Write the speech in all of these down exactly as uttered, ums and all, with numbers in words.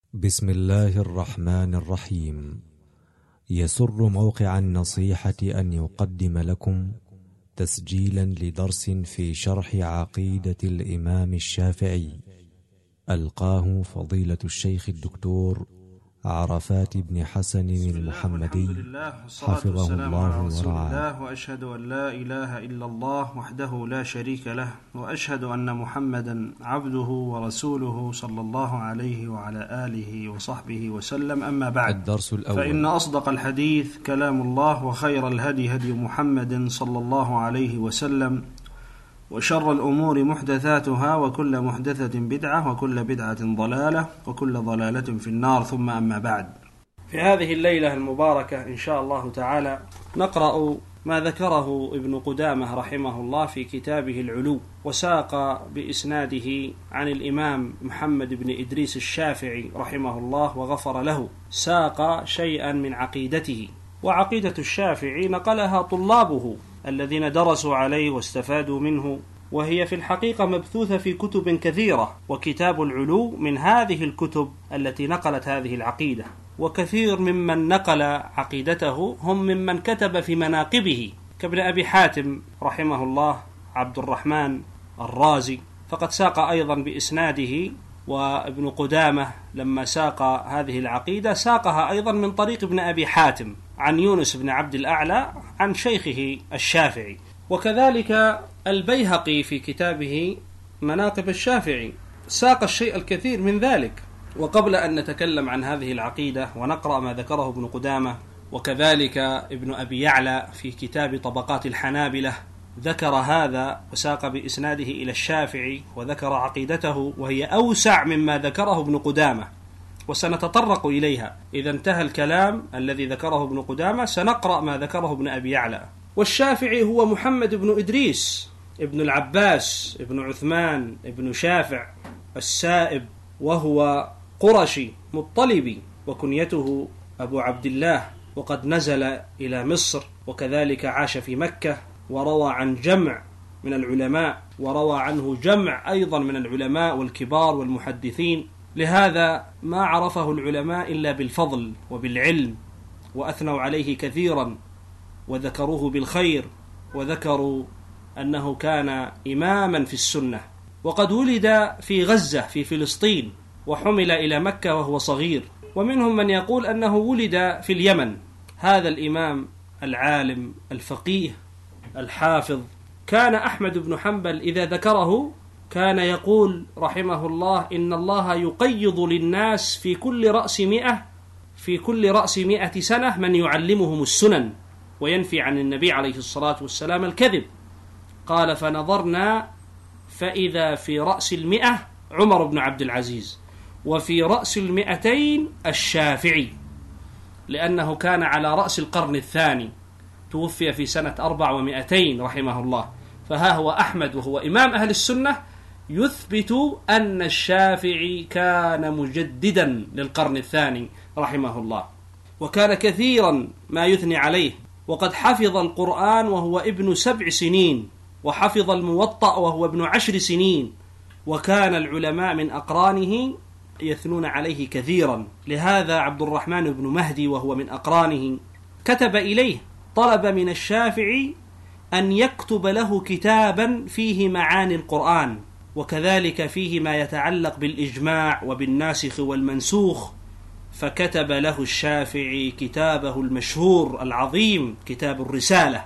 بسم الله الرحمن الرحيم. يسر موقع النصيحة أن يقدم لكم تسجيلا لدرس في شرح عقيدة الإمام الشافعي، ألقاه فضيلة الشيخ الدكتور عرفات بن حسن المحمدي حفظه الله ورعاه. وأشهد أن لا إله إلا الله وحده لا شريك له، وأشهد أن محمدا عبده ورسوله صلى الله عليه وعلى آله وصحبه وسلم. أما بعد، الدرس الأول. فإن أصدق الحديث كلام الله، وخير الهدي هدي محمد صلى الله عليه وسلم، وشر الأمور محدثاتها، وكل محدثة بدعة، وكل بدعة ضلالة، وكل ضلالة في النار. ثم أما بعد، في هذه الليلة المباركة إن شاء الله تعالى نقرأ ما ذكره ابن قدامة رحمه الله في كتابه العلو، وساق بإسناده عن الإمام محمد بن إدريس الشافعي رحمه الله وغفر له، ساق شيئا من عقيدته. وعقيدة الشافعي نقلها طلابه الذين درسوا عليه واستفادوا منه، وهي في الحقيقة مبثوثة في كتب كثيرة، وكتاب العلو من هذه الكتب التي نقلت هذه العقيدة. وكثير ممن نقل عقيدته هم ممن كتب في مناقبه، كابن أبي حاتم رحمه الله عبد الرحمن الرازي، فقد ساق أيضا بإسناده. وابن قدامة لما ساق هذه العقيدة ساقها أيضا من طريق ابن أبي حاتم عن يونس بن عبد الأعلى عن شيخه الشافعي. وكذلك البيهقي في كتابه مناقب الشافعي ساق الشيء الكثير من ذلك. وقبل أن نتكلم عن هذه العقيدة ونقرأ ما ذكره ابن قدامة، وكذلك ابن أبي يعلى في كتاب طبقات الحنابلة ذكر هذا وساق بإسناده إلى الشافعي وذكر عقيدته، وهي أوسع مما ذكره ابن قدامة، وسنتطرق إليها. إذا انتهى الكلام الذي ذكره ابن قدامة سنقرأ ما ذكره ابن أبي يعلى. والشافعي هو محمد بن إدريس ابن العباس ابن عثمان ابن شافع السائب، وهو قرشي مطلبي، وكنيته أبو عبد الله، وقد نزل إلى مصر، وكذلك عاش في مكة، وروى عن جمع من العلماء، وروى عنه جمع أيضا من العلماء والكبار والمحدثين. لهذا ما عرفه العلماء إلا بالفضل وبالعلم، وأثنوا عليه كثيرا وذكروه بالخير، وذكروا أنه كان إماما في السنة. وقد ولد في غزة في فلسطين، وحمل إلى مكة وهو صغير، ومنهم من يقول أنه ولد في اليمن. هذا الإمام العالم الفقيه الحافظ كان أحمد بن حنبل إذا ذكره كان يقول رحمه الله: إن الله يقيض للناس في كل رأس مئة في كل رأس مئة سنة من يعلمهم السنن، وينفي عن النبي عليه الصلاة والسلام الكذب. قال: فنظرنا فإذا في رأس المئة عمر بن عبد العزيز، وفي رأس المئتين الشافعي، لأنه كان على رأس القرن الثاني، توفي في سنة أربع ومئتين رحمه الله. فها هو أحمد وهو إمام أهل السنة يثبت أن الشافعي كان مجددا للقرن الثاني رحمه الله، وكان كثيرا ما يثني عليه. وقد حفظ القرآن وهو ابن سبع سنين، وحفظ الموطأ وهو ابن عشر سنين، وكان العلماء من أقرانه يثنون عليه كثيرا. لهذا عبد الرحمن بن مهدي وهو من أقرانه كتب إليه، طلب من الشافعي أن يكتب له كتابا فيه معاني القرآن، وكذلك فيه ما يتعلق بالإجماع وبالناسخ والمنسوخ. فكتب له الشافعي كتابه المشهور العظيم كتاب الرسالة،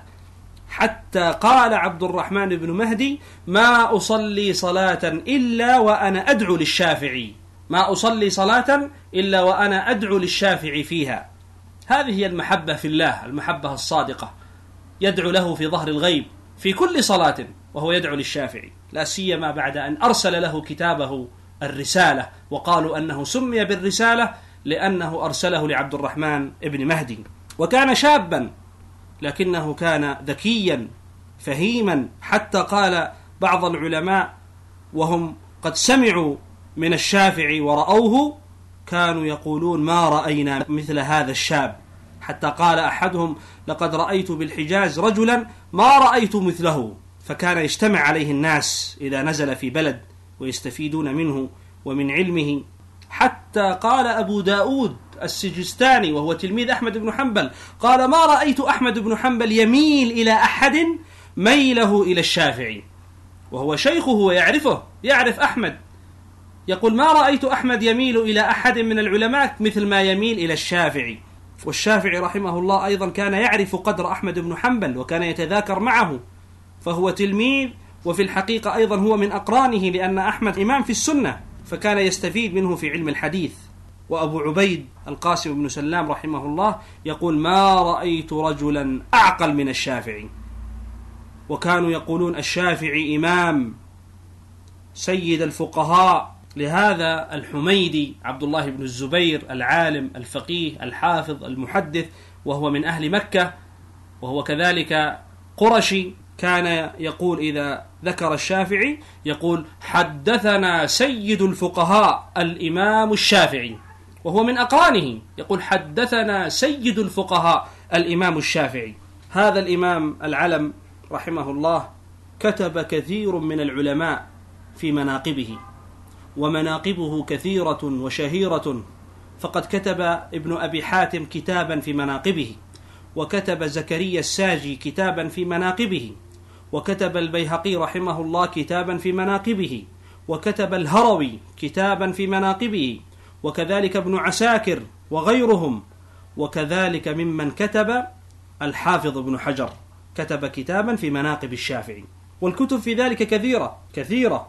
حتى قال عبد الرحمن بن مهدي: ما أصلي صلاة إلا وأنا أدعو للشافعي، ما أصلي صلاة إلا وأنا أدعو للشافعي فيها. هذه هي المحبة في الله، المحبة الصادقة، يدعو له في ظهر الغيب في كل صلاة وهو يدعو للشافعي، لا سيما بعد أن أرسل له كتابه الرسالة، وقالوا أنه سمي بالرسالة لأنه أرسله لعبد الرحمن بن مهدي. وكان شابا لكنه كان ذكيا فهيما، حتى قال بعض العلماء وهم قد سمعوا من الشافعي ورأوه كانوا يقولون: ما رأينا مثل هذا الشاب. حتى قال أحدهم: لقد رأيت بالحجاز رجلا ما رأيت مثله. فكان يجتمع عليه الناس إذا نزل في بلد ويستفيدون منه ومن علمه، حتى قال أبو داود السجستاني وهو تلميذ أحمد بن حنبل، قال: ما رأيت أحمد بن حنبل يميل إلى أحد ميله إلى الشافعي، وهو شيخه ويعرفه، يعرف أحمد. يقول: ما رأيت أحمد يميل إلى أحد من العلماء مثل ما يميل إلى الشافعي. والشافعي رحمه الله أيضا كان يعرف قدر أحمد بن حنبل وكان يتذاكر معه، فهو تلميذ، وفي الحقيقة أيضا هو من أقرانه، لأن أحمد إمام في السنة فكان يستفيد منه في علم الحديث. وأبو عبيد القاسم بن سلام رحمه الله يقول: ما رأيت رجلا أعقل من الشافعي. وكانوا يقولون الشافعي إمام سيد الفقهاء. لهذا الحميدي عبد الله بن الزبير العالم الفقيه الحافظ المحدث، وهو من أهل مكة وهو كذلك قرشي، كان يقول إذا ذكر الشافعي يقول: حدثنا سيد الفقهاء الإمام الشافعي، وهو من أقرانه، يقول: حدثنا سيد الفقهاء الإمام الشافعي. هذا الإمام العلم رحمه الله كتب كثير من العلماء في مناقبه، ومناقبه كثيرة وشهيرة، فقد كتب ابن أبي حاتم كتابا في مناقبه، وكتب زكريا الساجي كتابا في مناقبه، وكتب البيهقي رحمه الله كتابا في مناقبه، وكتب الهروي كتابا في مناقبه، وكذلك ابن عساكر وغيرهم، وكذلك ممن كتب الحافظ ابن حجر كتب كتابا في مناقب الشافعي، والكتب في ذلك كثيرة كثيرة.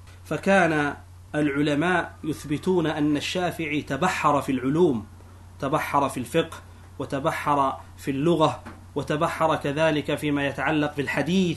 فكان العلماء يثبتون أن الشافعي تبحر في العلوم، تبحر في الفقه، وتبحر في اللغة، وتبحر كذلك فيما يتعلق بالحديث،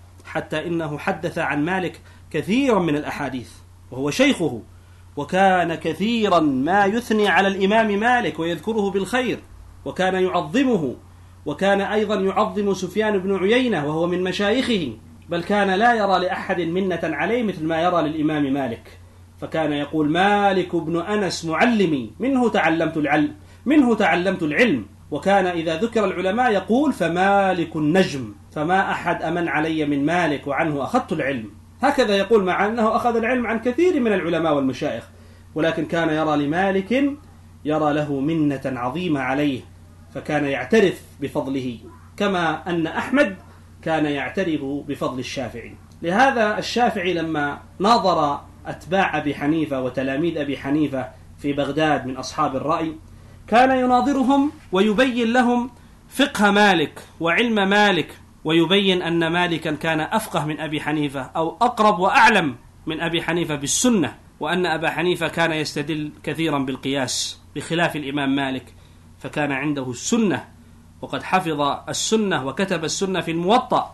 حتى إنه حدث عن مالك كثيرا من الأحاديث وهو شيخه، وكان كثيرا ما يثني على الإمام مالك ويذكره بالخير، وكان يعظمه، وكان أيضا يعظم سفيان بن عيينة وهو من مشايخه، بل كان لا يرى لأحد منة عليه مثل ما يرى للإمام مالك. فكان يقول: مالك بن أنس معلمي، منه تعلمت العلم منه تعلمت العلم. وكان إذا ذكر العلماء يقول: فمالك النجم، فما أحد أمن علي من مالك وعنه أخذت العلم. هكذا يقول، مع أنه أخذ العلم عن كثير من العلماء والمشايخ، ولكن كان يرى لمالك، يرى له منة عظيمة عليه، فكان يعترف بفضله، كما أن أحمد كان يعترف بفضل الشافعي. لهذا الشافعي لما ناظر أتباع أبي حنيفة وتلاميذ أبي حنيفة في بغداد من أصحاب الرأي، كان يناظرهم ويبين لهم فقه مالك وعلم مالك، ويبين أن مالكا كان أفقه من أبي حنيفة أو أقرب وأعلم من أبي حنيفة بالسنة، وأن أبا حنيفة كان يستدل كثيرا بالقياس بخلاف الإمام مالك، فكان عنده السنة، وقد حفظ السنة وكتب السنة في الموطأ،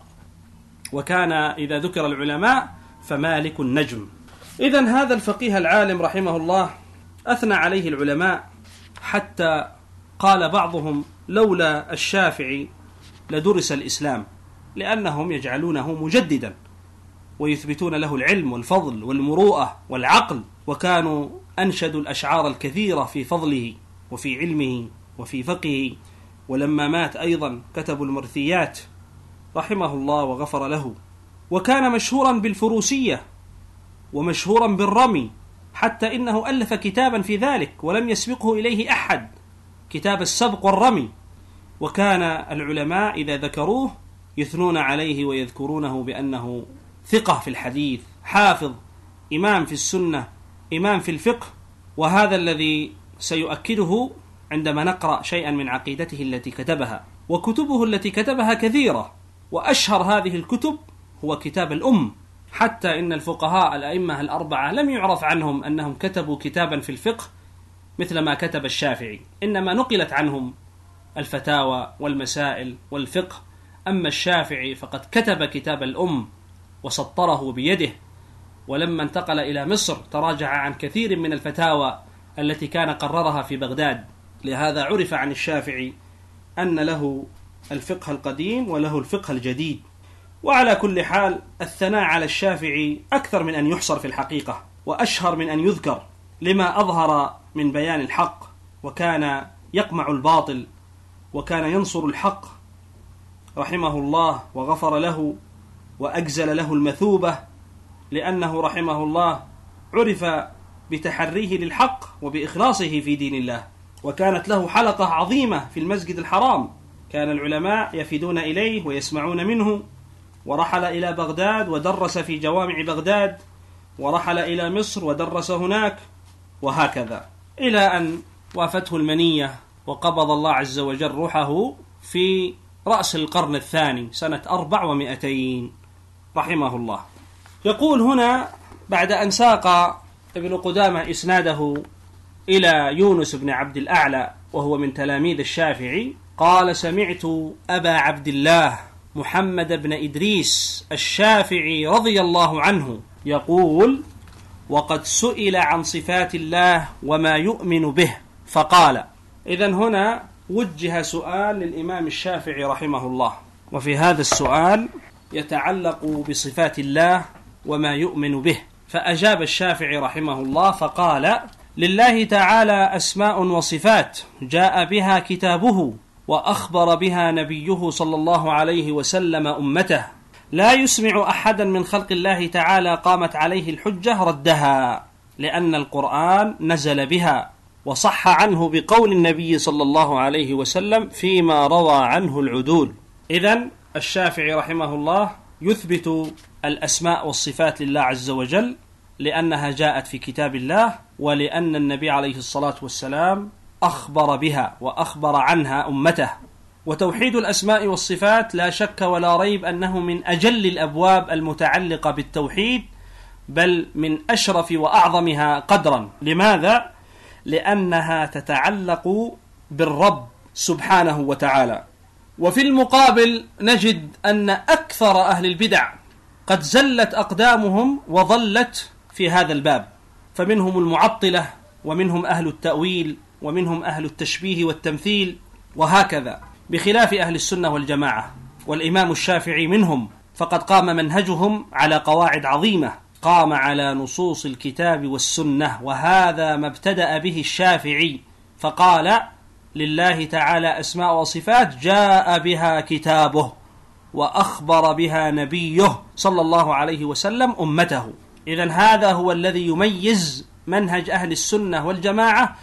وكان إذا ذكر العلماء فمالك النجم. إذن هذا الفقيه العالم رحمه الله أثنى عليه العلماء، حتى قال بعضهم: لولا الشافعي لدرس الإسلام، لأنهم يجعلونه مجددا ويثبتون له العلم والفضل والمروءة والعقل، وكانوا أنشدوا الأشعار الكثيرة في فضله وفي علمه وفي فقهه. ولما مات أيضا كتبوا المرثيات رحمه الله وغفر له. وكان مشهورا بالفروسية ومشهورا بالرمي، حتى إنه ألف كتابا في ذلك ولم يسبقه إليه أحد، كتاب السبق والرمي. وكان العلماء إذا ذكروه يثنون عليه ويذكرونه بأنه ثقة في الحديث، حافظ، إمام في السنة، إمام في الفقه. وهذا الذي سيؤكده عندما نقرأ شيئا من عقيدته التي كتبها. وكتبه التي كتبها كثيرة، وأشهر هذه الكتب هو كتاب الأم، حتى إن الفقهاء الأئمة الأربعة لم يعرف عنهم أنهم كتبوا كتابا في الفقه مثل ما كتب الشافعي، إنما نقلت عنهم الفتاوى والمسائل والفقه. أما الشافعي فقد كتب كتاب الأم وسطره بيده، ولما انتقل إلى مصر تراجع عن كثير من الفتاوى التي كان قررها في بغداد. لهذا عرف عن الشافعي أن له الفقه القديم وله الفقه الجديد. وعلى كل حال الثناء على الشافعي أكثر من أن يحصر في الحقيقة، وأشهر من أن يذكر، لما أظهر من بيان الحق، وكان يقمع الباطل، وكان ينصر الحق رحمه الله وغفر له وأجزل له المثوبة، لأنه رحمه الله عرف بتحريه للحق وبإخلاصه في دين الله. وكانت له حلقة عظيمة في المسجد الحرام، كان العلماء يفدون إليه ويسمعون منه، ورحل إلى بغداد ودرس في جوامع بغداد، ورحل إلى مصر ودرس هناك، وهكذا إلى أن وافته المنية وقبض الله عز وجل روحه في رأس القرن الثاني سنة أربع ومئتين رحمه الله. يقول هنا بعد أن ساق ابن قدامة إسناده إلى يونس بن عبد الأعلى وهو من تلاميذ الشافعي، قال: سمعت أبا عبد الله محمد بن إدريس الشافعي رضي الله عنه يقول: وقد سئل عن صفات الله وما يؤمن به فقال. إذن هنا وجه سؤال للإمام الشافعي رحمه الله، وفي هذا السؤال يتعلق بصفات الله وما يؤمن به، فأجاب الشافعي رحمه الله فقال: لله تعالى أسماء وصفات جاء بها كتابه وأخبر بها نبيه صلى الله عليه وسلم أمته، لا يسمع أحدا من خلق الله تعالى قامت عليه الحجة ردها، لأن القرآن نزل بها وصح عنه بقول النبي صلى الله عليه وسلم فيما روى عنه العدول. إذن الشافعي رحمه الله يثبت الأسماء والصفات لله عز وجل لأنها جاءت في كتاب الله، ولأن النبي عليه الصلاة والسلام أخبر بها وأخبر عنها أمته. وتوحيد الأسماء والصفات لا شك ولا ريب أنه من أجل الأبواب المتعلقة بالتوحيد، بل من أشرف وأعظمها قدرا. لماذا؟ لأنها تتعلق بالرب سبحانه وتعالى. وفي المقابل نجد أن أكثر أهل البدع قد زلت أقدامهم وظلت في هذا الباب، فمنهم المعطلة، ومنهم أهل التأويل، ومنهم أهل التشبيه والتمثيل، وهكذا، بخلاف أهل السنة والجماعة. والإمام الشافعي منهم، فقد قام منهجهم على قواعد عظيمة، قام على نصوص الكتاب والسنة، وهذا ما ابتدأ به الشافعي، فقال: لله تعالى أسماء وصفات جاء بها كتابه وأخبر بها نبيه صلى الله عليه وسلم أمته. إذن هذا هو الذي يميز منهج أهل السنة والجماعة،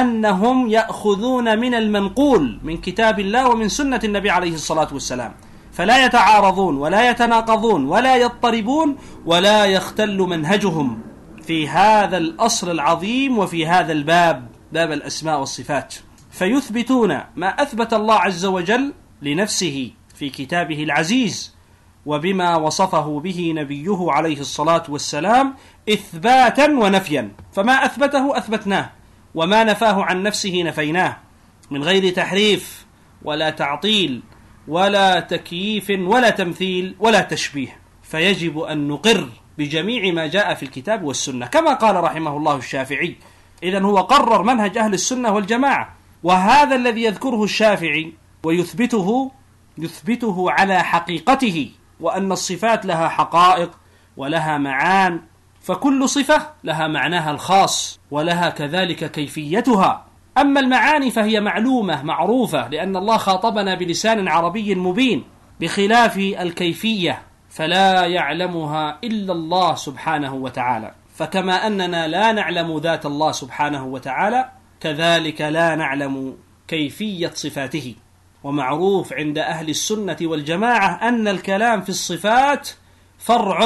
أنهم يأخذون من المنقول من كتاب الله ومن سنة النبي عليه الصلاة والسلام، فلا يتعارضون ولا يتناقضون ولا يضطربون ولا يختل منهجهم في هذا الأصل العظيم وفي هذا الباب، باب الأسماء والصفات، فيثبتون ما أثبت الله عز وجل لنفسه في كتابه العزيز وبما وصفه به نبيه عليه الصلاة والسلام إثباتا ونفيا، فما أثبته أثبتناه، وما نفاه عن نفسه نفيناه، من غير تحريف ولا تعطيل ولا تكييف ولا تمثيل ولا تشبيه. فيجب أن نقر بجميع ما جاء في الكتاب والسنة كما قال رحمه الله الشافعي. إذن هو قرر منهج أهل السنة والجماعة، وهذا الذي يذكره الشافعي ويثبته يثبته على حقيقته، وأن الصفات لها حقائق ولها معان، فكل صفة لها معناها الخاص ولها كذلك كيفيتها. أما المعاني فهي معلومة معروفة، لأن الله خاطبنا بلسان عربي مبين، بخلاف الكيفية فلا يعلمها إلا الله سبحانه وتعالى. فكما أننا لا نعلم ذات الله سبحانه وتعالى، كذلك لا نعلم كيفية صفاته. ومعروف عند أهل السنة والجماعة أن الكلام في الصفات فرع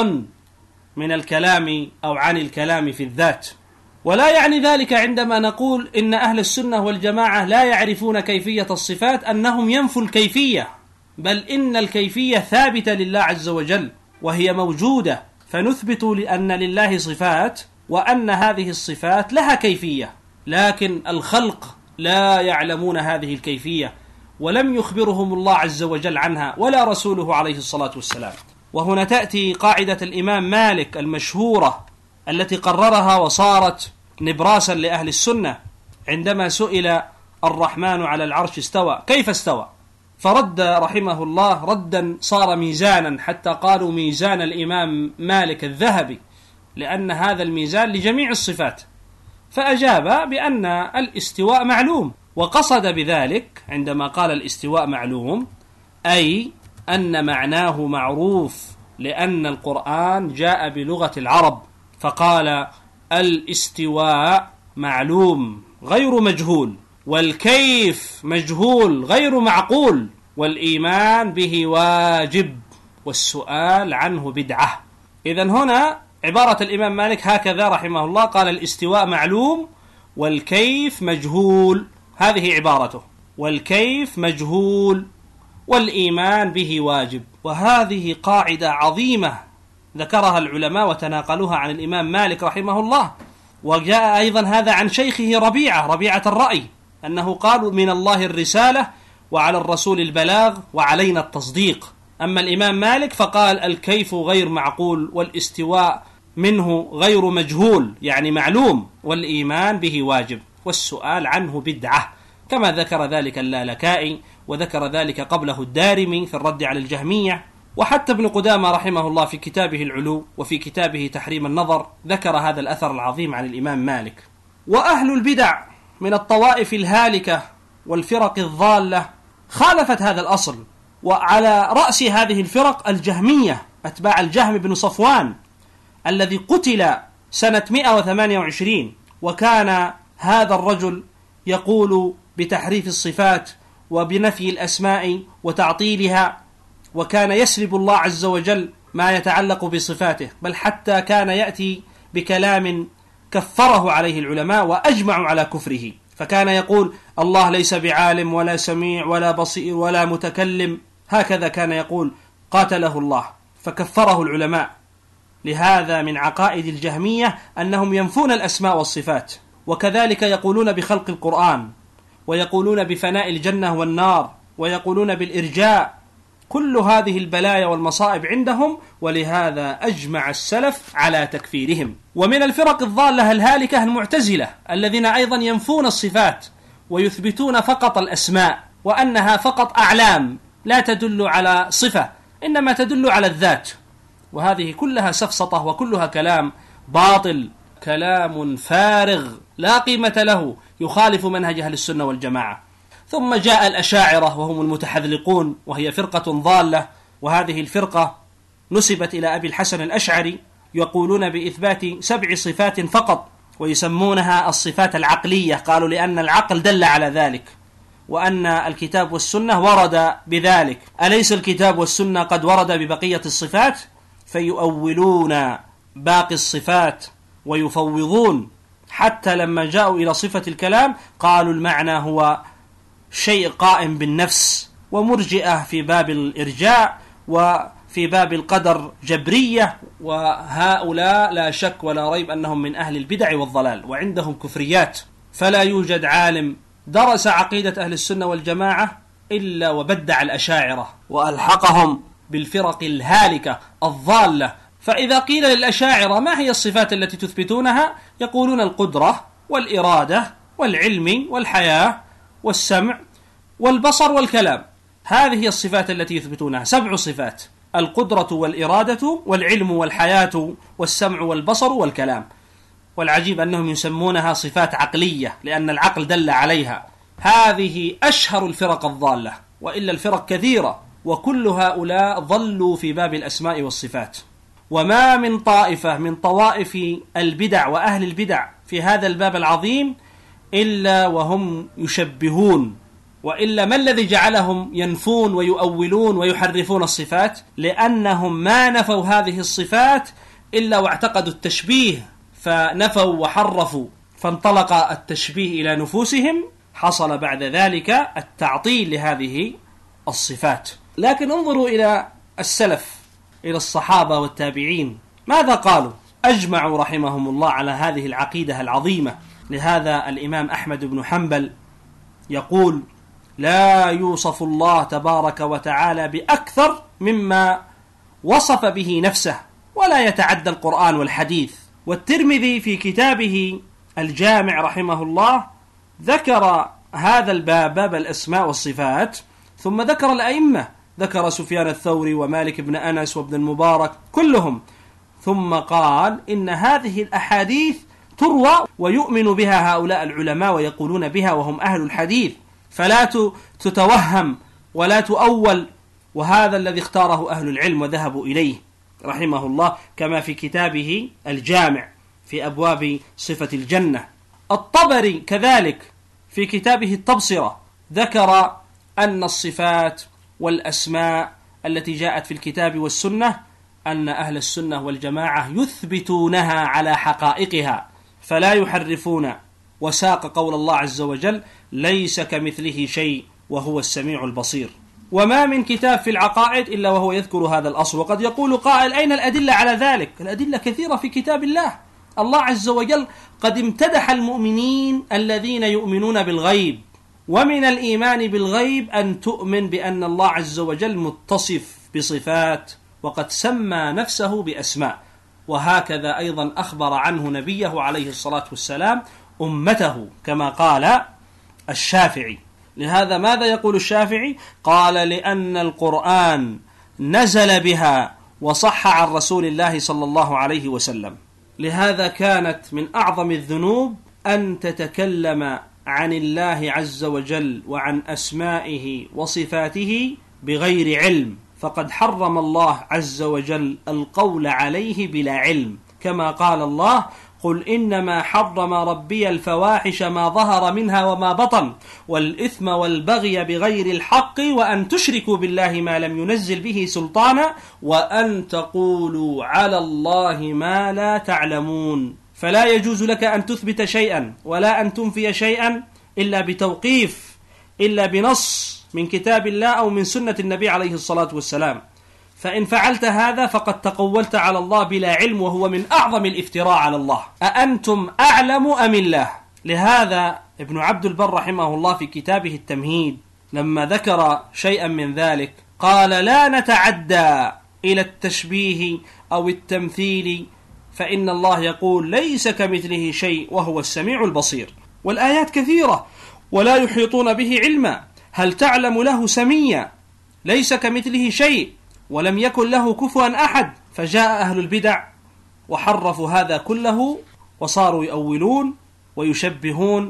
من الكلام أو عن الكلام في الذات، ولا يعني ذلك عندما نقول إن أهل السنة والجماعة لا يعرفون كيفية الصفات أنهم ينفوا الكيفية، بل إن الكيفية ثابتة لله عز وجل وهي موجودة، فنثبت لأن لله صفات وأن هذه الصفات لها كيفية، لكن الخلق لا يعلمون هذه الكيفية، ولم يخبرهم الله عز وجل عنها ولا رسوله عليه الصلاة والسلام. وهنا تأتي قاعدة الإمام مالك المشهورة التي قررها وصارت نبراسا لأهل السنة، عندما سئل الرحمن على العرش استوى كيف استوى، فرد رحمه الله ردا صار ميزانا، حتى قالوا ميزان الإمام مالك الذهبي، لأن هذا الميزان لجميع الصفات. فأجاب بأن الاستواء معلوم، وقصد بذلك عندما قال الاستواء معلوم أي أن معناه معروف، لأن القرآن جاء بلغة العرب، فقال الاستواء معلوم غير مجهول، والكيف مجهول غير معقول، والإيمان به واجب، والسؤال عنه بدعة. إذن هنا عبارة الإمام مالك هكذا رحمه الله، قال الاستواء معلوم والكيف مجهول، هذه عبارته، والكيف مجهول والإيمان به واجب. وهذه قاعدة عظيمة ذكرها العلماء وتناقلوها عن الإمام مالك رحمه الله. وجاء أيضا هذا عن شيخه ربيعة ربيعة الرأي، أنه قال من الله الرسالة وعلى الرسول البلاغ وعلينا التصديق. أما الإمام مالك فقال الكيف غير معقول والاستواء منه غير مجهول يعني معلوم، والإيمان به واجب، والسؤال عنه بدعة، كما ذكر ذلك اللالكائي، وذكر ذلك قبله الدارمي في الرد على الجهمية. وحتى ابن قدامة رحمه الله في كتابه العلو وفي كتابه تحريم النظر ذكر هذا الأثر العظيم عن الإمام مالك. وأهل البدع من الطوائف الهالكة والفرق الضالة خالفت هذا الأصل، وعلى رأس هذه الفرق الجهمية أتباع الجهم بن صفوان الذي قتل سنة مئة وثمانية وعشرين، وكان هذا الرجل يقول بتحريف الصفات وبنفي الأسماء وتعطيلها، وكان يسلب الله عز وجل ما يتعلق بصفاته، بل حتى كان يأتي بكلام كفره عليه العلماء وأجمعوا على كفره، فكان يقول الله ليس بعالم ولا سميع ولا بصير ولا متكلم، هكذا كان يقول قاتله الله، فكفره العلماء. لهذا من عقائد الجهمية أنهم ينفون الأسماء والصفات، وكذلك يقولون بخلق القرآن، ويقولون بفناء الجنة والنار، ويقولون بالإرجاء. كل هذه البلايا والمصائب عندهم، ولهذا أجمع السلف على تكفيرهم. ومن الفرق الضالة الهالكة المعتزلة الذين أيضا ينفون الصفات ويثبتون فقط الأسماء، وأنها فقط أعلام لا تدل على صفة إنما تدل على الذات، وهذه كلها سفسطة وكلها كلام باطل، كلام فارغ لا قيمة له، يخالف منهج أهل السنة والجماعة. ثم جاء الأشاعرة وهم المتحذلقون، وهي فرقة ضالة، وهذه الفرقة نسبت إلى أبي الحسن الأشعري، يقولون بإثبات سبع صفات فقط، ويسمونها الصفات العقلية، قالوا لأن العقل دل على ذلك، وأن الكتاب والسنة ورد بذلك. أليس الكتاب والسنة قد ورد ببقية الصفات؟ فيؤولون باقي الصفات ويفوضون، حتى لما جاءوا إلى صفة الكلام قالوا المعنى هو شيء قائم بالنفس، ومرجئة في باب الإرجاء، وفي باب القدر جبرية، وهؤلاء لا شك ولا ريب أنهم من أهل البدع والضلال، وعندهم كفريات. فلا يوجد عالم درس عقيدة أهل السنة والجماعة إلا وبدع الأشاعرة وألحقهم بالفرق الهالكة الضالة. فإذا قيل للأشاعرة ما هي الصفات التي تثبتونها؟ يقولون القدرة والإرادة والعلم والحياة والسمع والبصر والكلام، هذه هي الصفات التي يثبتونها، سبع صفات: القدرة والإرادة والعلم والحياة والسمع والبصر والكلام. والعجيب أنهم يسمونها صفات عقلية لأن العقل دل عليها. هذه أشهر الفرق الضالة، وإلا الفرق كثيرة، وكل هؤلاء ضلوا في باب الأسماء والصفات. وما من طائفة من طوائف البدع وأهل البدع في هذا الباب العظيم إلا وهم يشبهون، وإلا ما الذي جعلهم ينفون ويؤولون ويحرفون الصفات؟ لأنهم ما نفوا هذه الصفات إلا واعتقدوا التشبيه، فنفوا وحرفوا، فانطلق التشبيه إلى نفوسهم، حصل بعد ذلك التعطيل لهذه الصفات. لكن انظروا إلى السلف، إلى الصحابة والتابعين، ماذا قالوا؟ أجمعوا رحمهم الله على هذه العقيدة العظيمة. لهذا الإمام أحمد بن حنبل يقول: لا يوصف الله تبارك وتعالى بأكثر مما وصف به نفسه، ولا يتعدى القرآن والحديث. والترمذي في كتابه الجامع رحمه الله ذكر هذا الباب، باب الأسماء والصفات، ثم ذكر الأئمة، ذكر سفيان الثوري ومالك بن أنس وابن المبارك كلهم، ثم قال إن هذه الأحاديث تروى ويؤمن بها هؤلاء العلماء ويقولون بها وهم أهل الحديث، فلا تتوهم ولا تؤول. وهذا الذي اختاره أهل العلم وذهبوا إليه رحمه الله، كما في كتابه الجامع في أبواب صفة الجنة. الطبري كذلك في كتابه التبصرة ذكر أن الصفات والأسماء التي جاءت في الكتاب والسنة أن أهل السنة والجماعة يثبتونها على حقائقها فلا يحرفون، وساق قول الله عز وجل: ليس كمثله شيء وهو السميع البصير. وما من كتاب في العقائد إلا وهو يذكر هذا الأصل. وقد يقول قائل: أين الأدلة على ذلك؟ الأدلة كثيرة في كتاب الله. الله عز وجل قد امتدح المؤمنين الذين يؤمنون بالغيب، ومن الإيمان بالغيب أن تؤمن بأن الله عز وجل متصف بصفات وقد سمى نفسه بأسماء. وهكذا أيضا أخبر عنه نبيه عليه الصلاة والسلام أمته كما قال الشافعي. لهذا ماذا يقول الشافعي؟ قال: لأن القرآن نزل بها وصح عن رسول الله صلى الله عليه وسلم. لهذا كانت من أعظم الذنوب أن تتكلم عن الله عز وجل وعن أسمائه وصفاته بغير علم، فقد حرم الله عز وجل القول عليه بلا علم، كما قال الله: قل إنما حرم ربي الفواحش ما ظهر منها وما بطن والإثم والبغي بغير الحق وأن تشركوا بالله ما لم ينزل به سلطانا وأن تقولوا على الله ما لا تعلمون. فلا يجوز لك أن تثبت شيئا ولا أن تنفي شيئا إلا بتوقيف، إلا بنص من كتاب الله أو من سنة النبي عليه الصلاة والسلام. فإن فعلت هذا فقد تقولت على الله بلا علم، وهو من أعظم الافتراء على الله. أأنتم أعلم أم الله؟ لهذا ابن عبد البر رحمه الله في كتابه التمهيد لما ذكر شيئا من ذلك قال: لا نتعدى إلى التشبيه أو التمثيل، فإن الله يقول: ليس كمثله شيء وهو السميع البصير. والآيات كثيرة ولا يحيطون به علما. هل تعلم له سميا؟ ليس كمثله شيء ولم يكن له كفوا أحد. فجاء أهل البدع وحرفوا هذا كله وصاروا يؤولون ويشبهون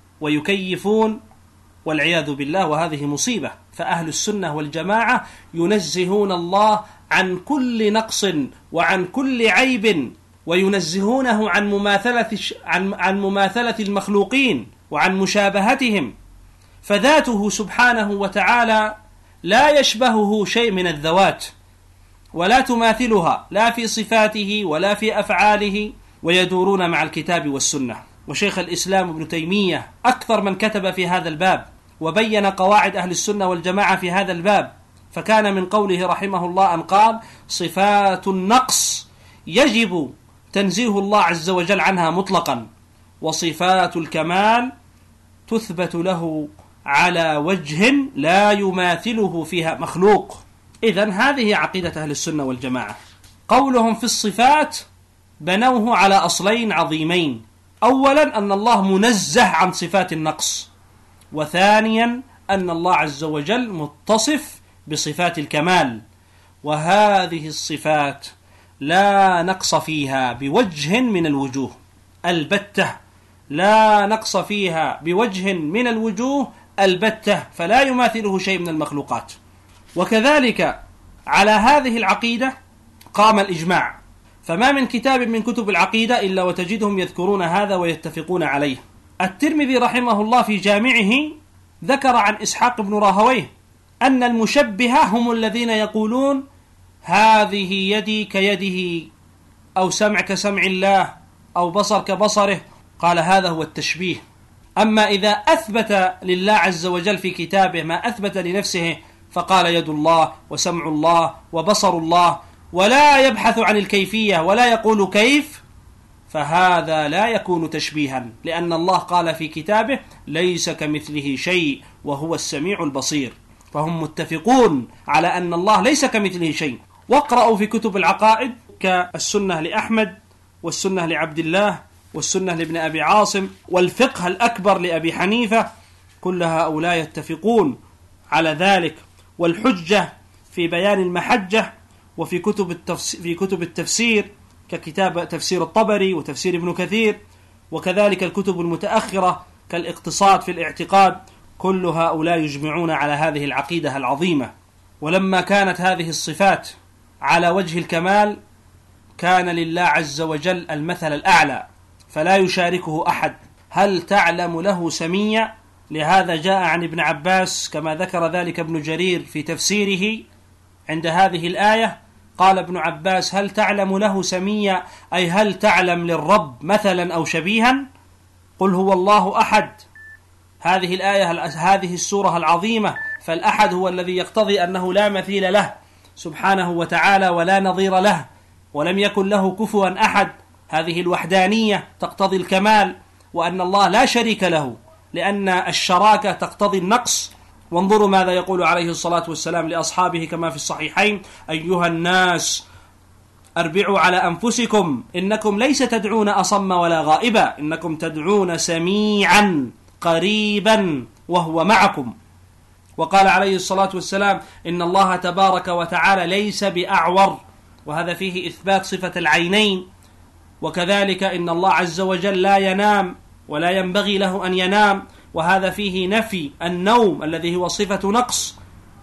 ويكيفون والعياذ بالله، وهذه مصيبة. فأهل السنة والجماعة ينزهون الله عن كل نقص وعن كل عيب، وينزهونه عن مماثلة عن عن مماثلة المخلوقين وعن مشابهتهم. فذاته سبحانه وتعالى لا يشبهه شيء من الذوات ولا تماثلها لا في صفاته ولا في أفعاله، ويدورون مع الكتاب والسنة. وشيخ الإسلام ابن تيمية أكثر من كتب في هذا الباب وبين قواعد أهل السنة والجماعة في هذا الباب. فكان من قوله رحمه الله أن قال: صفات النقص يجب تنزيه الله عز وجل عنها مطلقا، وصفات الكمال تثبت له على وجه لا يماثله فيها مخلوق. إذن هذه عقيدة أهل السنة والجماعة. قولهم في الصفات بنوه على أصلين عظيمين: أولا أن الله منزه عن صفات النقص، وثانيا أن الله عز وجل متصف بصفات الكمال، وهذه الصفات لا نقص فيها بوجه من الوجوه البتة، لا نقص فيها بوجه من الوجوه البتة، فلا يماثله شيء من المخلوقات. وكذلك على هذه العقيدة قام الإجماع، فما من كتاب من كتب العقيدة إلا وتجدهم يذكرون هذا ويتفقون عليه. الترمذي رحمه الله في جامعه ذكر عن إسحاق بن راهويه أن المشبهة هم الذين يقولون: هذه يدي كيده، أو سمع كسمع الله، أو بصر كبصره. قال: هذا هو التشبيه. أما إذا أثبت لله عز وجل في كتابه ما أثبت لنفسه فقال: يد الله وسمع الله وبصر الله، ولا يبحث عن الكيفية ولا يقول كيف، فهذا لا يكون تشبيها، لأن الله قال في كتابه: ليس كمثله شيء وهو السميع البصير. فهم متفقون على أن الله ليس كمثله شيء. واقرأوا في كتب العقائد كالسنة لأحمد والسنة لعبد الله والسنة لابن أبي عاصم والفقه الأكبر لأبي حنيفة، كل هؤلاء يتفقون على ذلك. والحجة في بيان المحجة، وفي كتب التفسير في كتب التفسير ككتاب تفسير الطبري وتفسير ابن كثير، وكذلك الكتب المتأخرة كالاقتصاد في الاعتقاد، كل هؤلاء يجمعون على هذه العقيدة العظيمة. ولما كانت هذه الصفات على وجه الكمال كان لله عز وجل المثل الأعلى فلا يشاركه أحد، هل تعلم له سميا؟ لهذا جاء عن ابن عباس كما ذكر ذلك ابن جرير في تفسيره عند هذه الآية، قال ابن عباس: هل تعلم له سميا، أي هل تعلم للرب مثلا أو شبيها؟ قل هو الله أحد. هذه الآية هذه السورة العظيمة، فالأحد هو الذي يقتضي أنه لا مثيل له سبحانه وتعالى ولا نظير له، ولم يكن له كفوا أحد. هذه الوحدانية تقتضي الكمال، وأن الله لا شريك له، لأن الشراكة تقتضي النقص. وانظروا ماذا يقول عليه الصلاة والسلام لأصحابه كما في الصحيحين: أيها الناس أربعوا على أنفسكم، إنكم ليس تدعون أصم ولا غائبا، إنكم تدعون سميعا قريبا وهو معكم. وقال عليه الصلاة والسلام: إن الله تبارك وتعالى ليس بأعور، وهذا فيه إثبات صفة العينين. وكذلك إن الله عز وجل لا ينام ولا ينبغي له أن ينام، وهذا فيه نفي النوم الذي هو صفة نقص.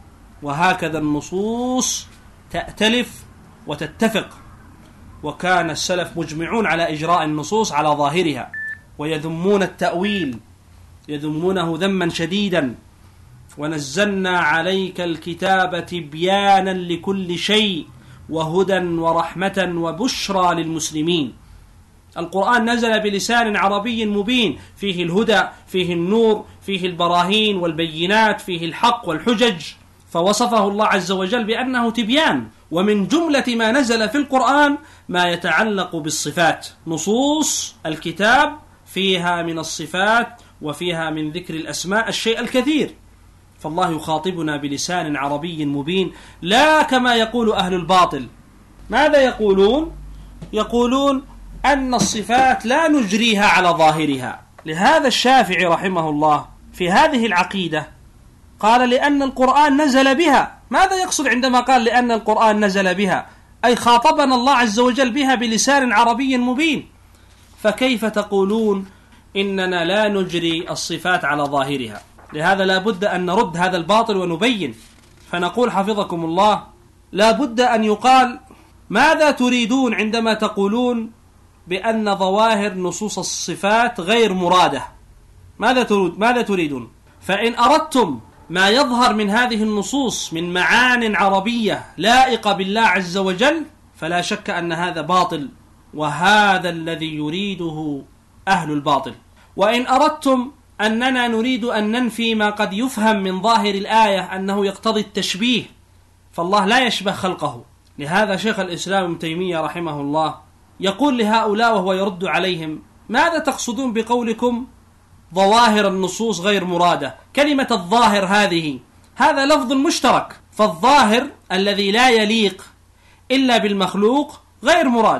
وهكذا النصوص تأتلف وتتفق، وكان السلف مجمعون على إجراء النصوص على ظاهرها، ويذمون التأويل، يذمونه ذما شديدا. ونزلنا عليك الكتاب تبيانا لكل شيء وهدى ورحمة وبشرى للمسلمين. القرآن نزل بلسان عربي مبين، فيه الهدى، فيه النور، فيه البراهين والبينات، فيه الحق والحجج، فوصفه الله عز وجل بأنه تبيان. ومن جملة ما نزل في القرآن ما يتعلق بالصفات، نصوص الكتاب فيها من الصفات وفيها من ذكر الأسماء الشيء الكثير. فالله يخاطبنا بلسان عربي مبين، لا كما يقول أهل الباطل. ماذا يقولون؟ يقولون أن الصفات لا نجريها على ظاهرها. لهذا الشافعي رحمه الله في هذه العقيدة قال: لأن القرآن نزل بها. ماذا يقصد عندما قال لأن القرآن نزل بها؟ أي خاطبنا الله عز وجل بها بلسان عربي مبين. فكيف تقولون إننا لا نجري الصفات على ظاهرها؟ لهذا لا بد أن نرد هذا الباطل ونبين. فنقول حفظكم الله: لا بد أن يقال ماذا تريدون عندما تقولون بأن ظواهر نصوص الصفات غير مرادة؟ ماذا تريد ماذا تريدون؟ فإن أردتم ما يظهر من هذه النصوص من معان عربية لائقة بالله عز وجل فلا شك أن هذا باطل، وهذا الذي يريده أهل الباطل. وإن أردتم أننا نريد أن ننفي ما قد يفهم من ظاهر الآية أنه يقتضي التشبيه، فالله لا يشبه خلقه. لهذا شيخ الإسلام ابن تيمية رحمه الله يقول لهؤلاء وهو يرد عليهم: ماذا تقصدون بقولكم ظواهر النصوص غير مرادة؟ كلمة الظاهر هذه هذا لفظ مشترك، فالظاهر الذي لا يليق إلا بالمخلوق غير مراد،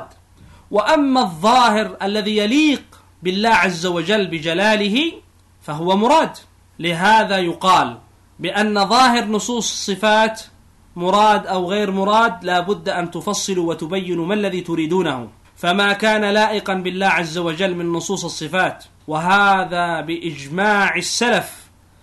وأما الظاهر الذي يليق بالله عز وجل بجلاله فهو مراد. لهذا يقال بأن ظاهر نصوص الصفات مراد أو غير مراد، لا بد أن تفصلوا وتبينوا ما الذي تريدونه. فما كان لائقا بالله عز وجل من نصوص الصفات، وهذا بإجماع السلف،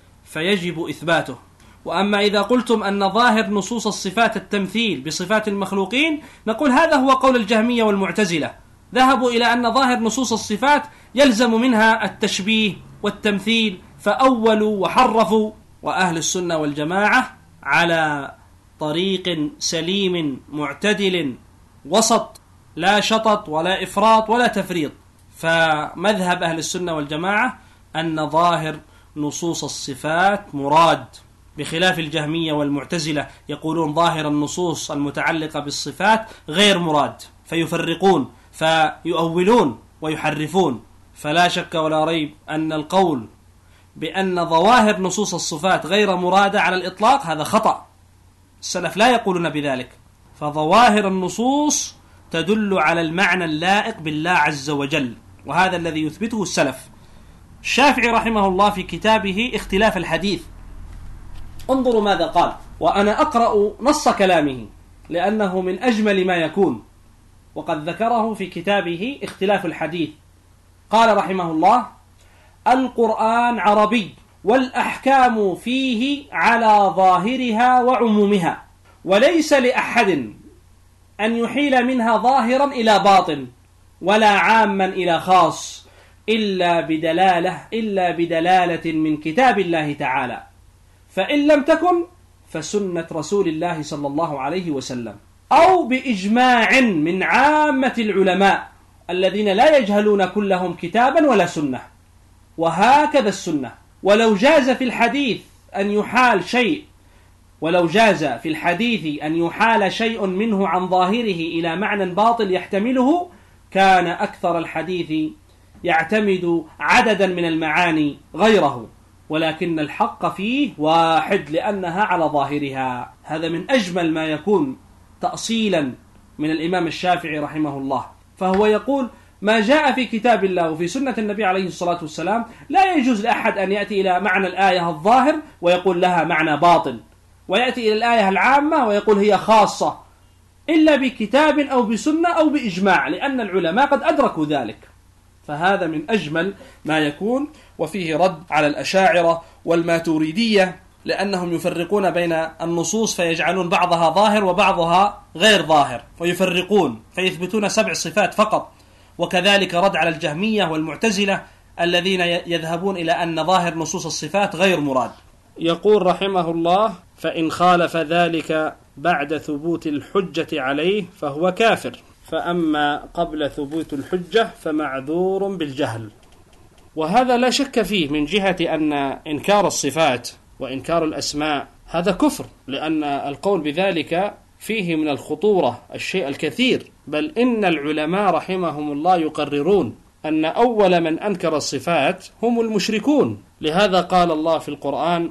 فيجب إثباته. وأما إذا قلتم أن ظاهر نصوص الصفات التمثيل بصفات المخلوقين، نقول هذا هو قول الجهمية والمعتزلة، ذهبوا إلى أن ظاهر نصوص الصفات يلزم منها التشبيه والتمثيل، فأولوا وحرفوا. وأهل السنة والجماعة على طريق سليم معتدل وسط، لا شطط ولا إفراط ولا تفريط. فمذهب أهل السنة والجماعة أن ظاهر نصوص الصفات مراد، بخلاف الجهمية والمعتزلة يقولون ظاهر النصوص المتعلقة بالصفات غير مراد، فيفرقون فيؤولون ويحرفون. فلا شك ولا ريب أن القول بأن ظواهر نصوص الصفات غير مرادة على الإطلاق هذا خطأ، السلف لا يقولون بذلك. فظواهر النصوص تدل على المعنى اللائق بالله عز وجل، وهذا الذي يثبته السلف. الشافعي رحمه الله في كتابه اختلاف الحديث انظروا ماذا قال، وأنا أقرأ نص كلامه لأنه من أجمل ما يكون، وقد ذكره في كتابه اختلاف الحديث. قال رحمه الله: القرآن عربي، والأحكام فيه على ظاهرها وعمومها، وليس لأحد أن يحيل منها ظاهرا إلى باطن ولا عاما إلى خاص إلا بدلالة إلا بدلالة من كتاب الله تعالى، فإن لم تكن فسنة رسول الله صلى الله عليه وسلم، أو بإجماع من عامة العلماء الذين لا يجهلون كلهم كتابا ولا سنة. وهكذا السنة. ولو جاز في الحديث أن يحال شيء ولو جاز في الحديث أن يحال شيء منه عن ظاهره إلى معنى باطل يحتمله، كان أكثر الحديث يعتمد عددا من المعاني غيره، ولكن الحق فيه واحد لأنها على ظاهرها. هذا من أجمل ما يكون تأصيلا من الإمام الشافعي رحمه الله. فهو يقول ما جاء في كتاب الله وفي سنة النبي عليه الصلاة والسلام لا يجوز لأحد أن يأتي إلى معنى الآية الظاهر ويقول لها معنى باطل، ويأتي إلى الآية العامة ويقول هي خاصة، إلا بكتاب أو بسنة أو بإجماع، لأن العلماء قد أدركوا ذلك. فهذا من أجمل ما يكون، وفيه رد على الأشاعرة والماتوريدية، لأنهم يفرقون بين النصوص فيجعلون بعضها ظاهر وبعضها غير ظاهر، فيفرقون فيثبتون سبع صفات فقط. وكذلك رد على الجهمية والمعتزلة الذين يذهبون إلى أن ظاهر نصوص الصفات غير مراد. يقول رحمه الله: فإن خالف ذلك بعد ثبوت الحجة عليه فهو كافر، فأما قبل ثبوت الحجة فمعذور بالجهل. وهذا لا شك فيه من جهة أن إنكار الصفات وإنكار الأسماء هذا كفر، لأن القول بذلك فيه من الخطورة الشيء الكثير. بل إن العلماء رحمهم الله يقررون أن أول من أنكر الصفات هم المشركون. لهذا قال الله في القرآن: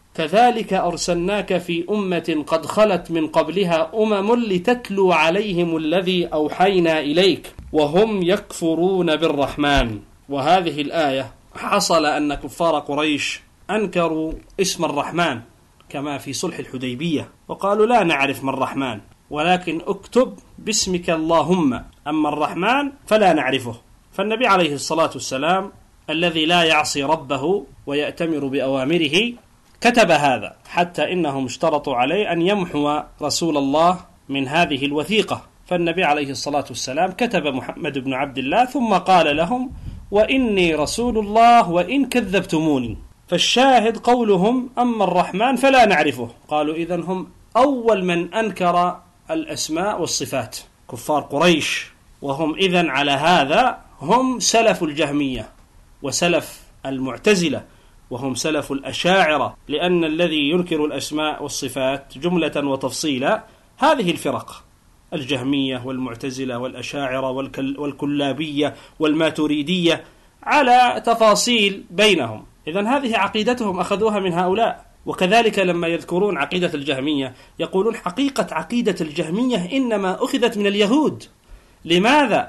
كذلك أرسلناك في أمة قد خلت من قبلها أمم لتتلو عليهم الذي أوحينا إليك وهم يكفرون بالرحمن. وهذه الآية حصل أن كفار قريش أنكروا اسم الرحمن كما في صلح الحديبية، وقالوا لا نعرف من الرحمن، ولكن اكتب باسمك اللهم، أما الرحمن فلا نعرفه. فالنبي عليه الصلاة والسلام الذي لا يعصي ربه ويأتمر بأوامره كتب هذا، حتى إنهم اشترطوا عليه أن يمحو رسول الله من هذه الوثيقة. فالنبي عليه الصلاة والسلام كتب محمد بن عبد الله، ثم قال لهم: وإني رسول الله وإن كذبتموني. فالشاهد قولهم أما الرحمن فلا نعرفه. قالوا إذن هم أول من أنكر الأسماء والصفات كفار قريش، وهم إذن على هذا هم سلف الجهمية وسلف المعتزلة وهم سلف الأشاعرة، لأن الذي ينكر الأسماء والصفات جملة وتفصيلا هذه الفرق: الجهمية والمعتزلة والأشاعرة والكلابية والماتريدية، على تفاصيل بينهم. إذن هذه عقيدتهم أخذوها من هؤلاء. وكذلك لما يذكرون عقيدة الجهمية يقولون حقيقة عقيدة الجهمية إنما أخذت من اليهود. لماذا؟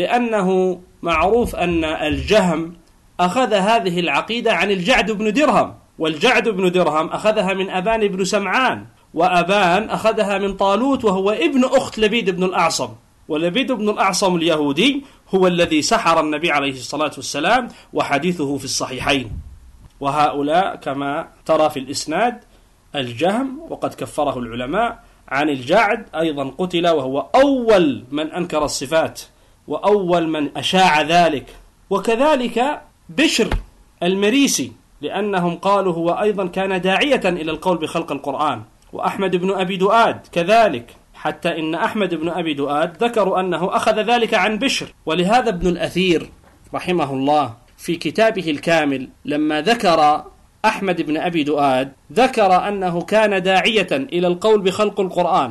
لأنه معروف أن الجهم أخذ هذه العقيدة عن الجعد بن درهم، والجعد بن درهم أخذها من أبان بن سمعان، وأبان أخذها من طالوت وهو ابن أخت لبيد بن الأعصم، ولبيد بن الأعصم اليهودي هو الذي سحر النبي عليه الصلاة والسلام، وحديثه في الصحيحين. وهؤلاء كما ترى في الإسناد الجهم، وقد كفره العلماء، عن الجعد أيضا قتل، وهو أول من أنكر الصفات وأول من أشاع ذلك. وكذلك بشر المريسي، لأنهم قالوا هو أيضا كان داعية إلى القول بخلق القرآن. وأحمد بن أبي دؤاد كذلك، حتى إن أحمد بن أبي دؤاد ذكروا أنه أخذ ذلك عن بشر. ولهذا ابن الأثير رحمه الله في كتابه الكامل لما ذكر أحمد بن أبي دؤاد ذكر أنه كان داعية إلى القول بخلق القرآن،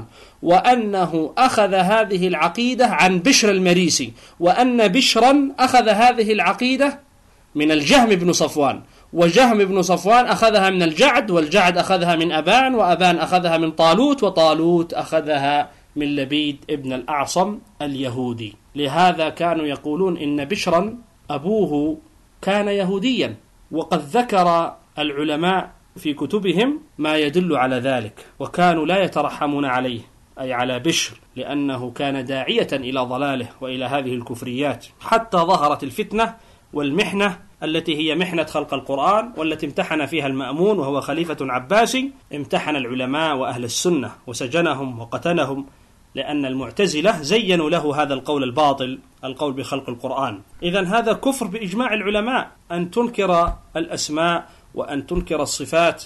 وأنه أخذ هذه العقيدة عن بشر المريسي، وأن بشرا أخذ هذه العقيدة من الجهم بن صفوان، وجهم بن صفوان أخذها من الجعد، والجعد أخذها من أبان، وأبان أخذها من طالوت، وطالوت أخذها من لبيد ابن الأعصم اليهودي. لهذا كانوا يقولون إن بشرا أبوه كان يهوديا، وقد ذكر العلماء في كتبهم ما يدل على ذلك، وكانوا لا يترحمون عليه، أي على بشر، لأنه كان داعية إلى ضلاله وإلى هذه الكفريات، حتى ظهرت الفتنة والمحنة التي هي محنة خلق القرآن، والتي امتحن فيها المأمون وهو خليفة عباسي، امتحن العلماء وأهل السنة وسجنهم وقتلهم لأن المعتزلة زينوا له هذا القول الباطل، القول بخلق القرآن. إذن هذا كفر بإجماع العلماء أن تنكر الأسماء وأن تنكر الصفات،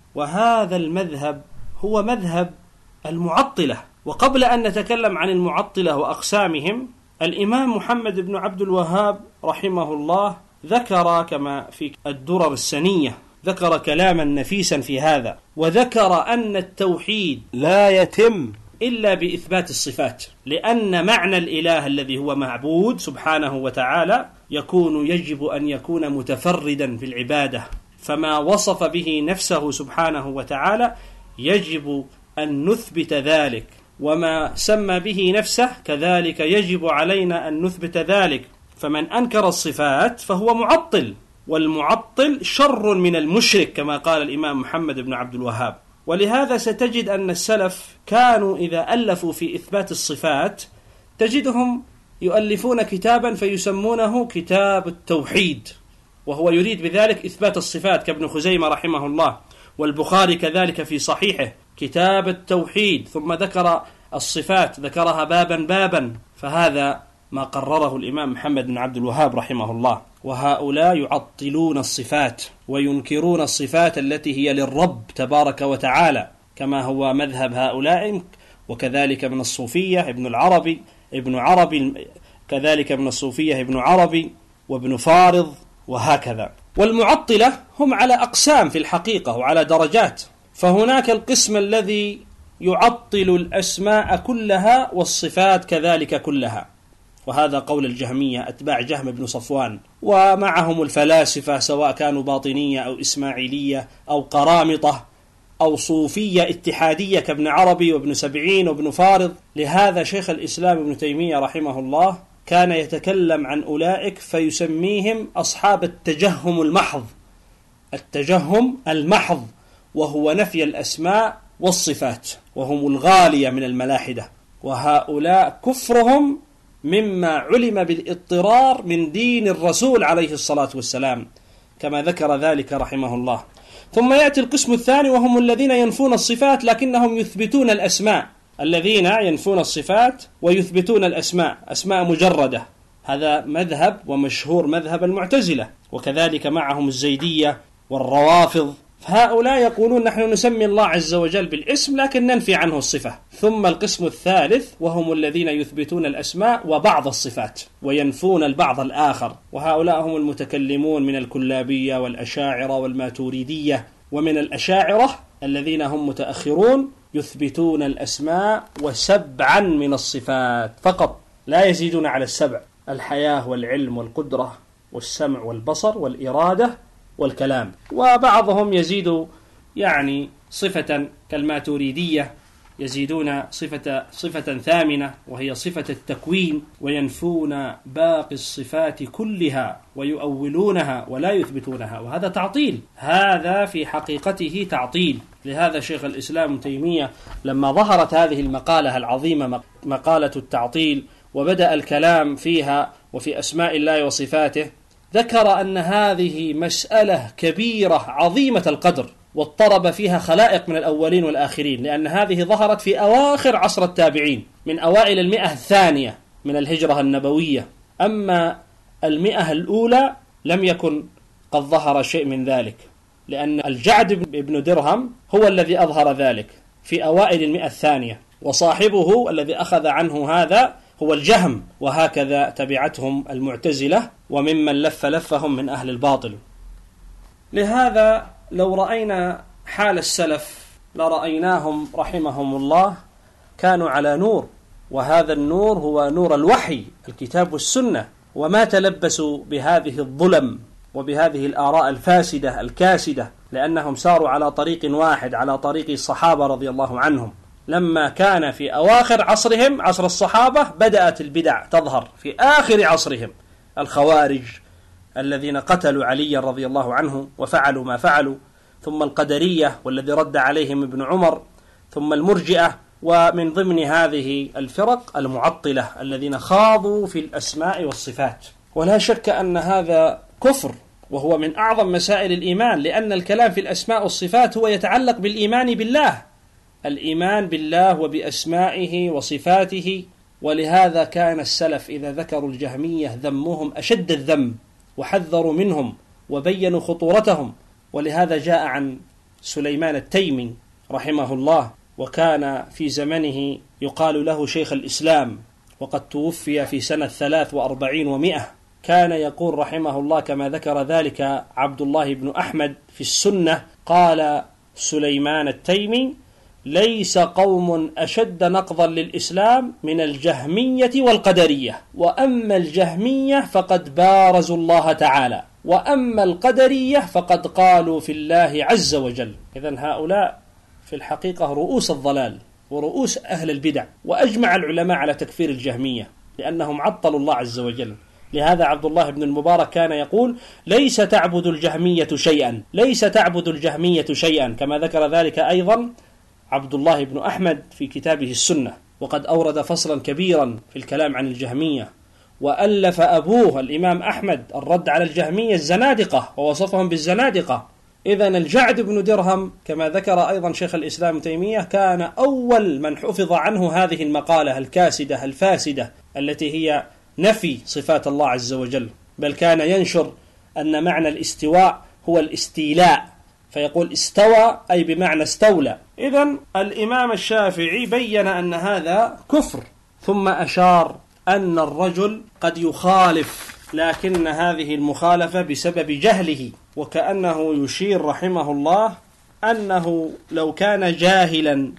وهذا المذهب هو مذهب المعطلة. وقبل أن نتكلم عن المعطلة وأقسامهم، الإمام محمد بن عبد الوهاب رحمه الله ذكر كما في الدرر السنية، ذكر كلاما نفيسا في هذا، وذكر أن التوحيد لا يتم إلا بإثبات الصفات، لأن معنى الإله الذي هو معبود سبحانه وتعالى يكون يجب أن يكون متفردا في العبادة، فما وصف به نفسه سبحانه وتعالى يجب أن نثبت ذلك، وما سمى به نفسه كذلك يجب علينا أن نثبت ذلك. فمن أنكر الصفات فهو معطل، والمعطل شر من المشرك كما قال الإمام محمد بن عبد الوهاب. ولهذا ستجد أن السلف كانوا إذا ألفوا في إثبات الصفات تجدهم يؤلفون كتابا فيسمونه كتاب التوحيد، وهو يريد بذلك إثبات الصفات، كابن خزيمة رحمه الله، والبخاري كذلك في صحيحه كتاب التوحيد، ثم ذكر الصفات ذكرها بابا بابا. فهذا ما قرره الإمام محمد بن عبد الوهاب رحمه الله. وهؤلاء يعطلون الصفات وينكرون الصفات التي هي للرب تبارك وتعالى، كما هو مذهب هؤلاء، وكذلك من الصوفية ابن العربي ابن عربي كذلك من الصوفية ابن عربي وابن فارض وهكذا. والمعطلة هم على أقسام في الحقيقة وعلى درجات، فهناك القسم الذي يعطل الأسماء كلها والصفات كذلك كلها، وهذا قول الجهمية أتباع جهم بن صفوان، ومعهم الفلاسفة سواء كانوا باطنية أو إسماعيلية أو قرامطة أو صوفية اتحادية كابن عربي وابن سبعين وابن فارض. لهذا شيخ الإسلام ابن تيمية رحمه الله كان يتكلم عن أولئك فيسميهم أصحاب التجهم المحض، التجهم المحض، وهو نفي الأسماء والصفات، وهم الغالية من الملاحدة. وهؤلاء كفرهم مما علم بالاضطرار من دين الرسول عليه الصلاة والسلام، كما ذكر ذلك رحمه الله. ثم يأتي القسم الثاني وهم الذين ينفون الصفات لكنهم يثبتون الأسماء، الذين ينفون الصفات ويثبتون الأسماء، أسماء مجردة. هذا مذهب ومشهور مذهب المعتزلة، وكذلك معهم الزيدية والروافض. فهؤلاء يقولون نحن نسمي الله عز وجل بالاسم لكن ننفي عنه الصفة. ثم القسم الثالث وهم الذين يثبتون الأسماء وبعض الصفات وينفون البعض الآخر، وهؤلاء هم المتكلمون من الكلابية والأشاعرة والماتوريدية. ومن الأشاعرة الذين هم متأخرون يثبتون الأسماء وسبعا من الصفات فقط، لا يزيدون على السبع: الحياة والعلم والقدرة والسمع والبصر والإرادة والكلام. وبعضهم يزيد يعني صفة كالماتوريدية، يزيدون صفة صفة ثامنة وهي صفة التكوين، وينفون باقي الصفات كلها ويؤولونها ولا يثبتونها، وهذا تعطيل، هذا في حقيقته تعطيل. لهذا شيخ الإسلام ابن تيمية لما ظهرت هذه المقالة العظيمة مقالة التعطيل وبدأ الكلام فيها وفي أسماء الله وصفاته، ذكر أن هذه مسألة كبيرة عظيمة القدر، واضطرب فيها خلائق من الأولين والآخرين، لأن هذه ظهرت في أواخر عصر التابعين من أوائل المئة الثانية من الهجرة النبوية. أما المئة الأولى لم يكن قد ظهر شيء من ذلك، لأن الجعد بن درهم هو الذي أظهر ذلك في أوائل المئة الثانية، وصاحبه الذي أخذ عنه هذا هو الجهم، وهكذا تبعتهم المعتزلة وممن لف لفهم من أهل الباطل. لهذا لو رأينا حال السلف لرأيناهم رحمهم الله كانوا على نور، وهذا النور هو نور الوحي الكتاب والسنة، وما تلبسوا بهذه الظلم وبهذه الآراء الفاسدة الكاسدة، لأنهم ساروا على طريق واحد، على طريق الصحابة رضي الله عنهم. لما كان في أواخر عصرهم عصر الصحابة بدأت البدع تظهر، في آخر عصرهم الخوارج الذين قتلوا علي رضي الله عنه وفعلوا ما فعلوا، ثم القدرية والذي رد عليهم ابن عمر، ثم المرجئة، ومن ضمن هذه الفرق المعطلة الذين خاضوا في الأسماء والصفات. ولا شك أن هذا كفر، وهو من أعظم مسائل الإيمان، لأن الكلام في الأسماء والصفات هو يتعلق بالإيمان بالله، الإيمان بالله وبأسمائه وصفاته. ولهذا كان السلف إذا ذكروا الجهمية ذمهم أشد الذم وحذروا منهم وبينوا خطورتهم. ولهذا جاء عن سليمان التيمي رحمه الله، وكان في زمنه يقال له شيخ الإسلام، وقد توفي في سنة ثلاث وأربعين ومئة. كان يقول رحمه الله كما ذكر ذلك عبد الله بن أحمد في السنة، قال سليمان التيمي: ليس قوم أشد نقضا للإسلام من الجهمية والقدرية، وأما الجهمية فقد بارزوا الله تعالى، وأما القدرية فقد قالوا في الله عز وجل. إذن هؤلاء في الحقيقة رؤوس الضلال ورؤوس أهل البدع، وأجمع العلماء على تكفير الجهمية لأنهم عطلوا الله عز وجل. لهذا عبد الله بن المبارك كان يقول: ليس تعبد الجهمية شيئا، ليس تعبد الجهمية شيئا، كما ذكر ذلك أيضا عبد الله بن أحمد في كتابه السنة. وقد أورد فصلا كبيرا في الكلام عن الجهمية، وألف أبوه الإمام أحمد الرد على الجهمية الزنادقة ووصفهم بالزنادقة. إذن الجعد بن درهم كما ذكر أيضا شيخ الإسلام تيمية كان أول من حفظ عنه هذه المقالة الكاسدة الفاسدة التي هي نفي صفات الله عز وجل، بل كان ينشر أن معنى الاستواء هو الاستيلاء، فيقول استوى أي بمعنى استولى. إذن الإمام الشافعي بين أن هذا كفر، ثم أشار أن الرجل قد يخالف، لكن هذه المخالفة بسبب جهله، وكأنه يشير رحمه الله أنه لو كان جاهلا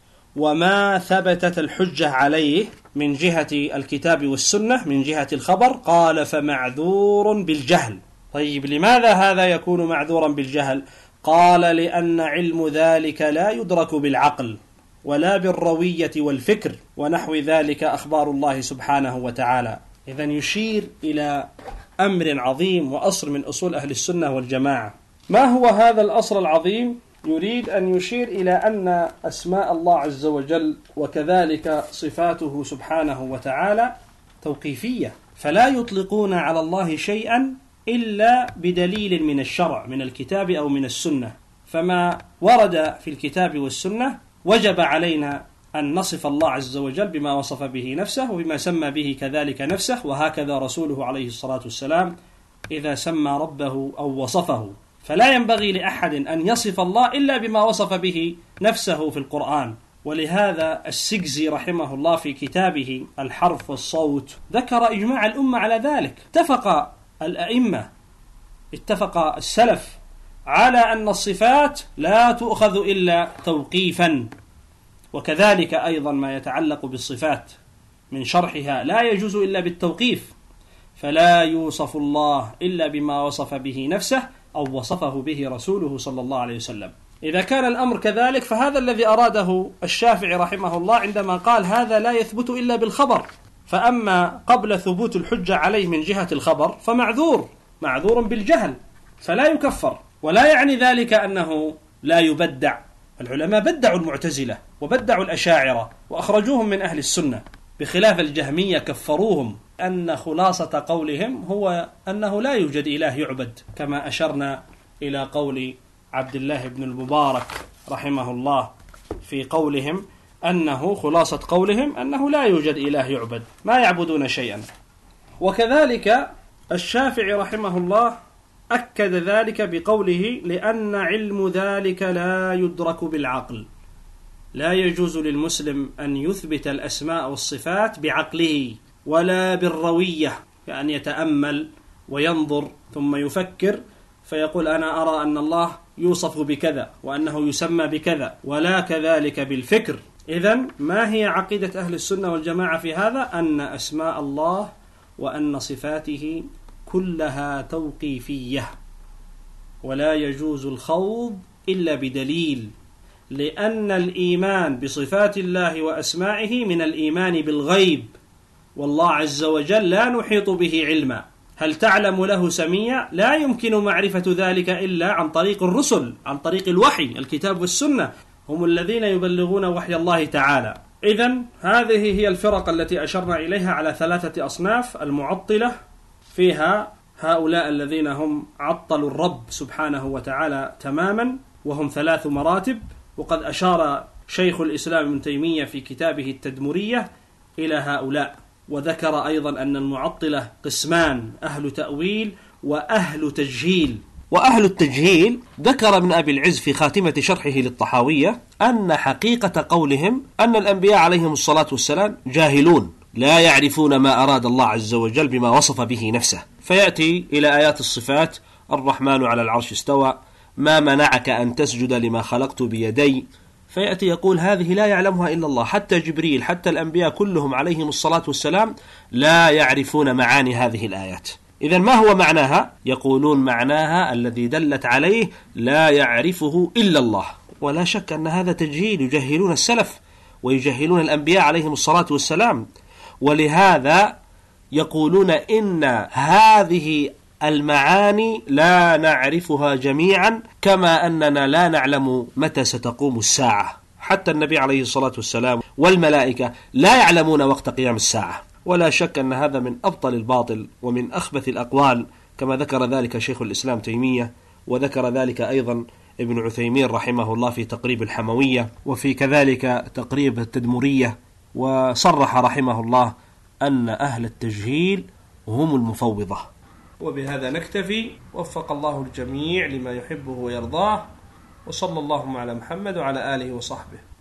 وما ثبتت الحجة عليه من جهة الكتاب والسنة من جهة الخبر، قال فمعذور بالجهل. طيب لماذا هذا يكون معذورا بالجهل؟ قال لأن علم ذلك لا يدرك بالعقل ولا بالروية والفكر ونحو ذلك أخبار الله سبحانه وتعالى. إذن يشير إلى أمر عظيم وأصل من أصول أهل السنة والجماعة. ما هو هذا الأصل العظيم؟ يريد أن يشير إلى أن أسماء الله عز وجل وكذلك صفاته سبحانه وتعالى توقيفية، فلا يطلقون على الله شيئا إلا بدليل من الشرع من الكتاب أو من السنة. فما ورد في الكتاب والسنة وجب علينا أن نصف الله عز وجل بما وصف به نفسه وبما سمى به كذلك نفسه، وهكذا رسوله عليه الصلاة والسلام إذا سمى ربه أو وصفه. فلا ينبغي لأحد أن يصف الله إلا بما وصف به نفسه في القرآن. ولهذا السجزي رحمه الله في كتابه الحرف والصوت ذكر إجماع الأمة على ذلك. اتفق الأئمة، اتفق السلف على أن الصفات لا تؤخذ إلا توقيفا، وكذلك أيضا ما يتعلق بالصفات من شرحها لا يجوز إلا بالتوقيف، فلا يوصف الله إلا بما وصف به نفسه أو وصفه به رسوله صلى الله عليه وسلم. إذا كان الأمر كذلك فهذا الذي أراده الشافعي رحمه الله عندما قال هذا لا يثبت إلا بالخبر. فأما قبل ثبوت الحجة عليه من جهة الخبر فمعذور، معذور بالجهل فلا يكفر، ولا يعني ذلك أنه لا يبدع. العلماء بدعوا المعتزلة وبدعوا الأشاعرة وأخرجوهم من أهل السنة، بخلاف الجهمية كفروهم. أن خلاصة قولهم هو أنه لا يوجد إله يعبد، كما أشرنا إلى قول عبد الله بن المبارك رحمه الله في قولهم أنه خلاصة قولهم أنه لا يوجد إله يعبد، ما يعبدون شيئا. وكذلك الشافعي رحمه الله أكد ذلك بقوله لأن علم ذلك لا يدرك بالعقل. لا يجوز للمسلم أن يثبت الأسماء والصفات بعقله ولا بالروية، كأن يتأمل وينظر ثم يفكر فيقول أنا أرى أن الله يوصف بكذا وأنه يسمى بكذا، ولا كذلك بالفكر. إذن ما هي عقيدة أهل السنة والجماعة في هذا؟ أن أسماء الله وأن صفاته كلها توقيفية، ولا يجوز الخوض إلا بدليل، لأن الإيمان بصفات الله وأسمائه من الإيمان بالغيب، والله عز وجل لا نحيط به علما. هل تعلم له سميا؟ لا يمكن معرفة ذلك إلا عن طريق الرسل، عن طريق الوحي، الكتاب والسنة، هم الذين يبلغون وحي الله تعالى. إذن هذه هي الفرق التي أشرنا إليها على ثلاثة أصناف. المعطلة فيها هؤلاء الذين هم عطلوا الرب سبحانه وتعالى تماما، وهم ثلاث مراتب، وقد أشار شيخ الإسلام ابن تيمية في كتابه التدمرية إلى هؤلاء. وذكر أيضا أن المعطلة قسمان: أهل تأويل وأهل تجهيل. وأهل التجهيل ذكر ابن أبي العز في خاتمة شرحه للطحاوية أن حقيقة قولهم أن الأنبياء عليهم الصلاة والسلام جاهلون لا يعرفون ما أراد الله عز وجل بما وصف به نفسه، فيأتي إلى آيات الصفات: الرحمن على العرش استوى، ما منعك أن تسجد لما خلقت بيدي، فيأتي يقول هذه لا يعلمها إلا الله. حتى جبريل، حتى الأنبياء كلهم عليهم الصلاة والسلام لا يعرفون معاني هذه الآيات. إذن ما هو معناها؟ يقولون معناها الذي دلت عليه لا يعرفه إلا الله. ولا شك أن هذا تجهيل، يجهلون السلف ويجهلون الأنبياء عليهم الصلاة والسلام. ولهذا يقولون إن هذه المعاني لا نعرفها جميعا، كما أننا لا نعلم متى ستقوم الساعة. حتى النبي عليه الصلاة والسلام والملائكة لا يعلمون وقت قيام الساعة. ولا شك أن هذا من أبطل الباطل ومن أخبث الأقوال، كما ذكر ذلك شيخ الإسلام تيمية، وذكر ذلك أيضا ابن عثيمين رحمه الله في تقريب الحموية، وفي كذلك تقريب التدمرية. وصرح رحمه الله أن أهل التجهيل هم المفوضة. وبهذا نكتفي، وفق الله الجميع لما يحبه ويرضاه، وصلى الله على محمد وعلى آله وصحبه.